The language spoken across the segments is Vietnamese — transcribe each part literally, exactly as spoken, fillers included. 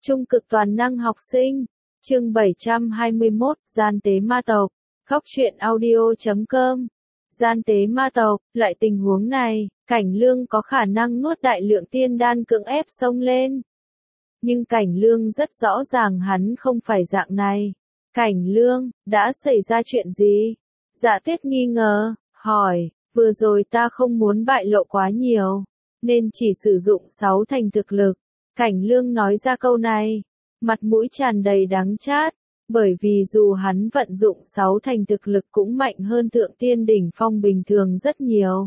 Trung cực toàn năng học sinh. Chương bảy trăm hai mươi mốt, gian tế ma tộc. Góc truyện audio chấm com. Gian tế ma tộc, loại tình huống này, Cảnh Lương có khả năng nuốt đại lượng tiên đan cưỡng ép xông lên. Nhưng Cảnh Lương rất rõ ràng hắn không phải dạng này. Cảnh Lương, đã xảy ra chuyện gì? Dạ Tuyết nghi ngờ, hỏi, vừa rồi ta không muốn bại lộ quá nhiều, nên chỉ sử dụng sáu thành thực lực. Cảnh Lương nói ra câu này, mặt mũi tràn đầy đắng chát, bởi vì dù hắn vận dụng sáu thành thực lực cũng mạnh hơn thượng tiên đỉnh phong bình thường rất nhiều.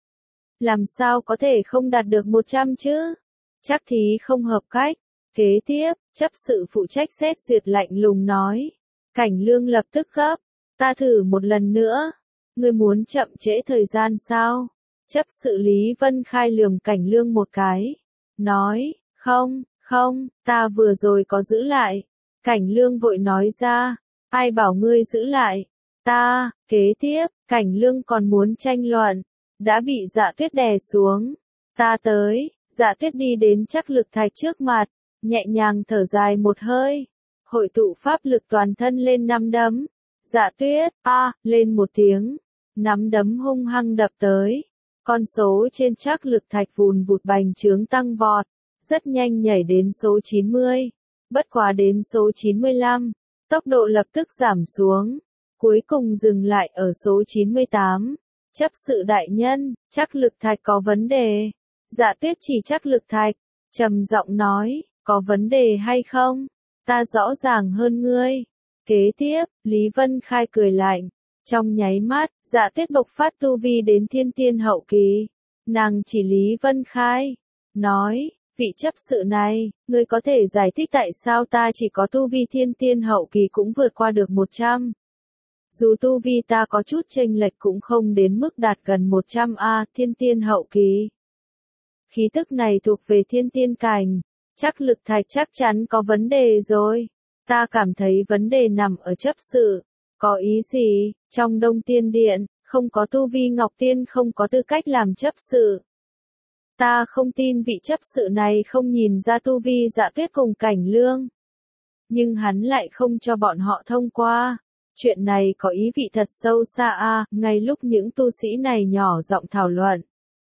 Làm sao có thể không đạt được một trăm chứ? Chắc thí không hợp cách. Kế tiếp, chấp sự phụ trách xét duyệt lạnh lùng nói. Cảnh Lương lập tức gấp, ta thử một lần nữa. Ngươi muốn chậm trễ thời gian sao? Chấp sự Lý Vân Khai lườm Cảnh Lương một cái. Nói, không, không, ta vừa rồi có giữ lại. Cảnh Lương vội nói ra, ai bảo ngươi giữ lại? Ta, kế tiếp, Cảnh Lương còn muốn tranh luận, đã bị Dạ Tuyết đè xuống. Ta tới, Dạ Tuyết đi đến Trắc Lực Thạch trước mặt, nhẹ nhàng thở dài một hơi, hội tụ pháp lực toàn thân lên nắm đấm. Dạ Tuyết, a, à, lên một tiếng, nắm đấm hung hăng đập tới. Con số trên Trắc Lực Thạch vùn vụt bành trướng tăng vọt, rất nhanh nhảy đến số chín mươi, bất quá đến số chín mươi lăm, tốc độ lập tức giảm xuống, cuối cùng dừng lại ở số chín mươi tám. Chấp sự đại nhân, Trắc Lực Thạch có vấn đề. Dạ Tuyết chỉ Trắc Lực Thạch, trầm giọng nói, có vấn đề hay không? Ta rõ ràng hơn ngươi. Kế tiếp, Lý Vân Khai cười lạnh, trong nháy mắt, Dạ Tuyết bộc phát tu vi đến thiên tiên hậu kỳ. Nàng chỉ Lý Vân Khai, nói, vị chấp sự này, ngươi có thể giải thích tại sao ta chỉ có tu vi thiên tiên hậu kỳ cũng vượt qua được một trăm. Dù tu vi ta có chút chênh lệch cũng không đến mức đạt gần một trăm a thiên tiên hậu kỳ. Khí tức này thuộc về thiên tiên cảnh, Trắc Lực Thạch chắc chắn có vấn đề rồi. Ta cảm thấy vấn đề nằm ở chấp sự. Có ý gì? Trong Đông Tiên Điện, không có tu vi Ngọc Tiên không có tư cách làm chấp sự. Ta không tin vị chấp sự này không nhìn ra tu vi Dạ Tuyết cùng Cảnh Lương. Nhưng hắn lại không cho bọn họ thông qua. Chuyện này có ý vị thật sâu xa a. Ngay lúc những tu sĩ này nhỏ giọng thảo luận,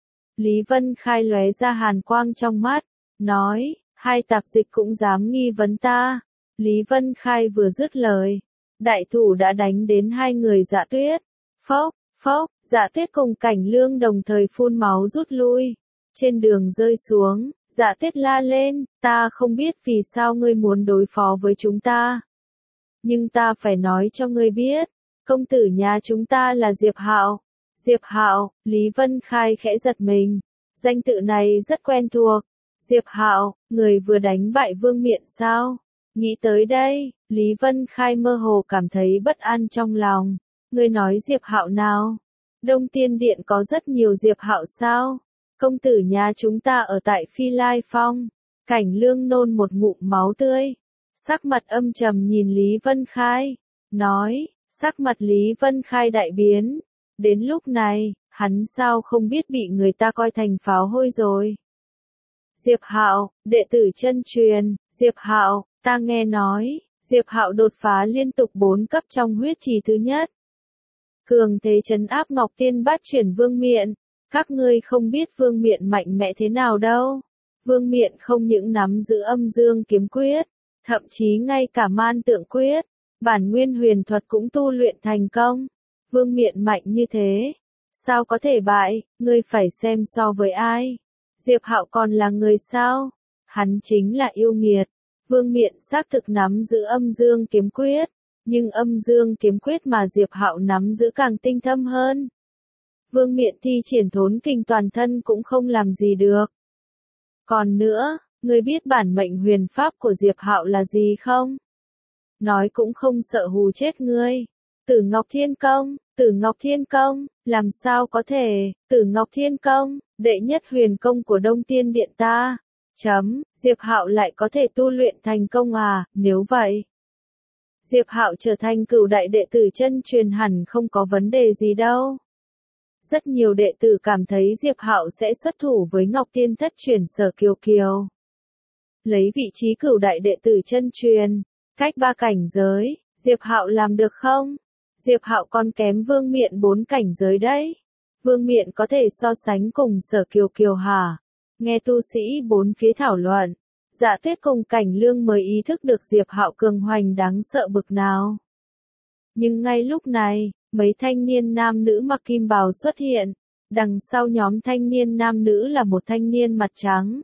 Lý Vân Khai lóe ra hàn quang trong mắt, nói, hai tạp dịch cũng dám nghi vấn ta. Lý Vân Khai vừa dứt lời, đại thủ đã đánh đến hai người Dạ Tuyết. Phốc, phốc, Dạ Tuyết cùng Cảnh Lương đồng thời phun máu rút lui. Trên đường rơi xuống, Dạ Tuyết la lên, ta không biết vì sao ngươi muốn đối phó với chúng ta. Nhưng ta phải nói cho ngươi biết, công tử nhà chúng ta là Diệp Hạo. Diệp Hạo, Lý Vân Khai khẽ giật mình, danh tự này rất quen thuộc. Diệp Hạo, người vừa đánh bại Vương Miện sao? Nghĩ tới đây, Lý Vân Khai mơ hồ cảm thấy bất an trong lòng. Ngươi nói Diệp Hạo nào? Đông Tiên Điện có rất nhiều Diệp Hạo sao? Công tử nhà chúng ta ở tại Phi Lai Phong. Cảnh Lương nôn một ngụm máu tươi, sắc mặt âm trầm nhìn Lý Vân Khai, nói, sắc mặt Lý Vân Khai đại biến. Đến lúc này, hắn sao không biết bị người ta coi thành pháo hôi rồi. Diệp Hạo, đệ tử chân truyền. Diệp Hạo, ta nghe nói, Diệp Hạo đột phá liên tục bốn cấp trong huyết trì thứ nhất. Cường thế trấn áp Ngọc Tiên Bát Chuyển Vương Miện. Các ngươi không biết Vương Miện mạnh mẽ thế nào đâu. Vương Miện không những nắm giữ âm dương kiếm quyết, thậm chí ngay cả man tượng quyết, bản nguyên huyền thuật cũng tu luyện thành công. Vương Miện mạnh như thế, sao có thể bại? Ngươi phải xem so với ai. Diệp Hạo còn là người sao? Hắn chính là yêu nghiệt. Vương Miện xác thực nắm giữ âm dương kiếm quyết, nhưng âm dương kiếm quyết mà Diệp Hạo nắm giữ càng tinh thâm hơn. Vương Miện thi triển thốn kình toàn thân cũng không làm gì được. Còn nữa, ngươi biết bản mệnh huyền pháp của Diệp Hạo là gì không? Nói cũng không sợ hù chết ngươi. Tử Ngọc Thiên Công, Tử Ngọc Thiên Công, làm sao có thể? Tử Ngọc Thiên Công, đệ nhất huyền công của Đông Tiên Điện ta. Chấm, Diệp Hạo lại có thể tu luyện thành công à? Nếu vậy, Diệp Hạo trở thành cửu đại đệ tử chân truyền hẳn không có vấn đề gì đâu. Rất nhiều đệ tử cảm thấy Diệp Hạo sẽ xuất thủ với Ngọc Tiên thất truyền Sở Kiều Kiều. lấy vị trí cửu đại đệ tử chân truyền, cách ba cảnh giới, Diệp Hạo làm được không? Diệp Hạo còn kém Vương Miện bốn cảnh giới đấy. Vương Miện có thể so sánh cùng Sở Kiều Kiều hả? Nghe tu sĩ bốn phía thảo luận, Dạ Tuyết cùng Cảnh Lương mới ý thức được Diệp Hạo cường hoành đáng sợ bực nào. Nhưng ngay lúc này, mấy thanh niên nam nữ mặc kim bào xuất hiện, đằng sau nhóm thanh niên nam nữ là một thanh niên mặt trắng.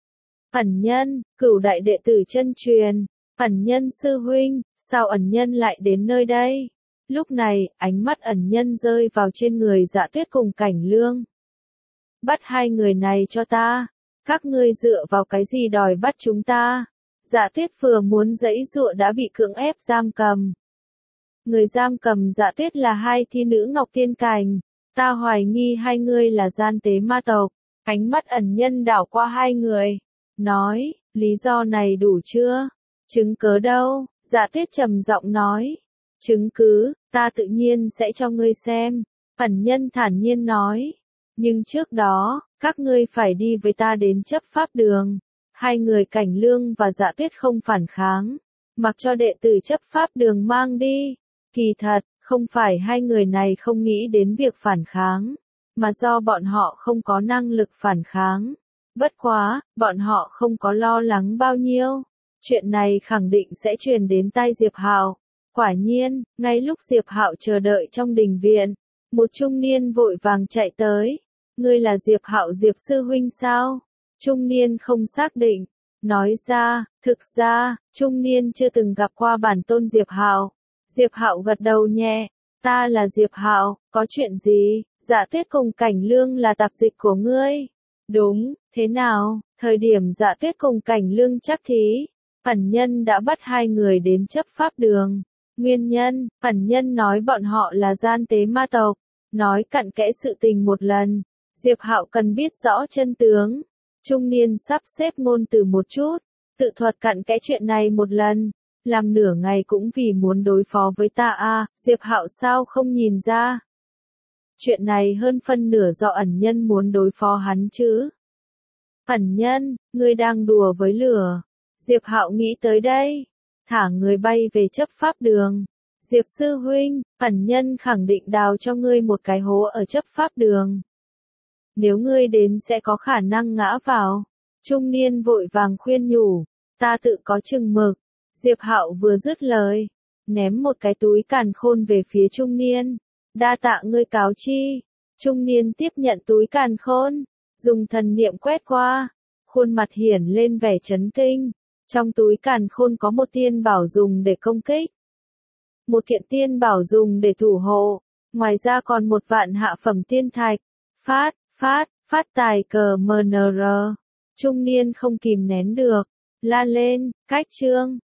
Ẩn Nhân, cửu đại đệ tử chân truyền, Ẩn Nhân sư huynh, sao Ẩn Nhân lại đến nơi đây? Lúc này, ánh mắt Ẩn Nhân rơi vào trên người Dạ Tuyết cùng Cảnh Lương. Bắt hai người này cho ta. Các ngươi dựa vào cái gì đòi bắt chúng ta? Dạ Tuyết vừa muốn giãy giụa đã bị cưỡng ép giam cầm. Người giam cầm Dạ Tuyết là hai thi nữ Ngọc Tiên Cảnh. Ta hoài nghi hai ngươi là gian tế ma tộc. Ánh mắt Ẩn Nhân đảo qua hai người. Nói, lý do này đủ chưa? Chứng cớ đâu? Dạ Tuyết trầm giọng nói. Chứng cứ, ta tự nhiên sẽ cho ngươi xem. Ẩn Nhân thản nhiên nói. Nhưng trước đó, các ngươi phải đi với ta đến chấp pháp đường. Hai người Cảnh Lương và Dạ Tuyết không phản kháng. Mặc cho đệ tử chấp pháp đường mang đi. Kỳ thật, không phải hai người này không nghĩ đến việc phản kháng. Mà do bọn họ không có năng lực phản kháng. Bất quá, bọn họ không có lo lắng bao nhiêu. Chuyện này khẳng định sẽ truyền đến tai Diệp Hạo. Quả nhiên, ngay lúc Diệp Hạo chờ đợi trong đình viện, một trung niên vội vàng chạy tới. Ngươi là Diệp Hạo Diệp sư huynh sao? Trung niên không xác định, nói ra, thực ra, trung niên chưa từng gặp qua bản tôn Diệp Hạo. Diệp Hạo gật đầu nhẹ, ta là Diệp Hạo, có chuyện gì? Dạ Tuyết cùng Cảnh Lương là tạp dịch của ngươi. Đúng, thế nào? Thời điểm Dạ Tuyết cùng Cảnh Lương chắc thí, Ẩn Nhân đã bắt hai người đến chấp pháp đường. Nguyên nhân, Ẩn Nhân nói bọn họ là gian tế ma tộc, nói cặn kẽ sự tình một lần. Diệp Hạo cần biết rõ chân tướng. Trung niên sắp xếp ngôn từ một chút, tự thuật cặn kẽ chuyện này một lần. Làm nửa ngày cũng vì muốn đối phó với ta a, Diệp Hạo sao không nhìn ra? Chuyện này hơn phân nửa do Ẩn Nhân muốn đối phó hắn chứ. Ẩn Nhân, ngươi đang đùa với lửa. Diệp Hạo nghĩ tới đây, thả người bay về chấp pháp đường. Diệp sư huynh, Ẩn Nhân khẳng định đào cho ngươi một cái hố ở chấp pháp đường. Nếu ngươi đến sẽ có khả năng ngã vào. Trung niên vội vàng khuyên nhủ, ta tự có chừng mực. Diệp Hạo vừa dứt lời, ném một cái túi càn khôn về phía trung niên. Đa tạ ngươi cáo chi. Trung niên tiếp nhận túi càn khôn, dùng thần niệm quét qua, khuôn mặt hiển lên vẻ chấn kinh. Trong túi càn khôn có một tiên bảo dùng để công kích, một kiện tiên bảo dùng để thủ hộ, ngoài ra còn một vạn hạ phẩm tiên thạch. Phát, phát, phát tài cờ em en rờ. Trung niên không kìm nén được, la lên, cách chương.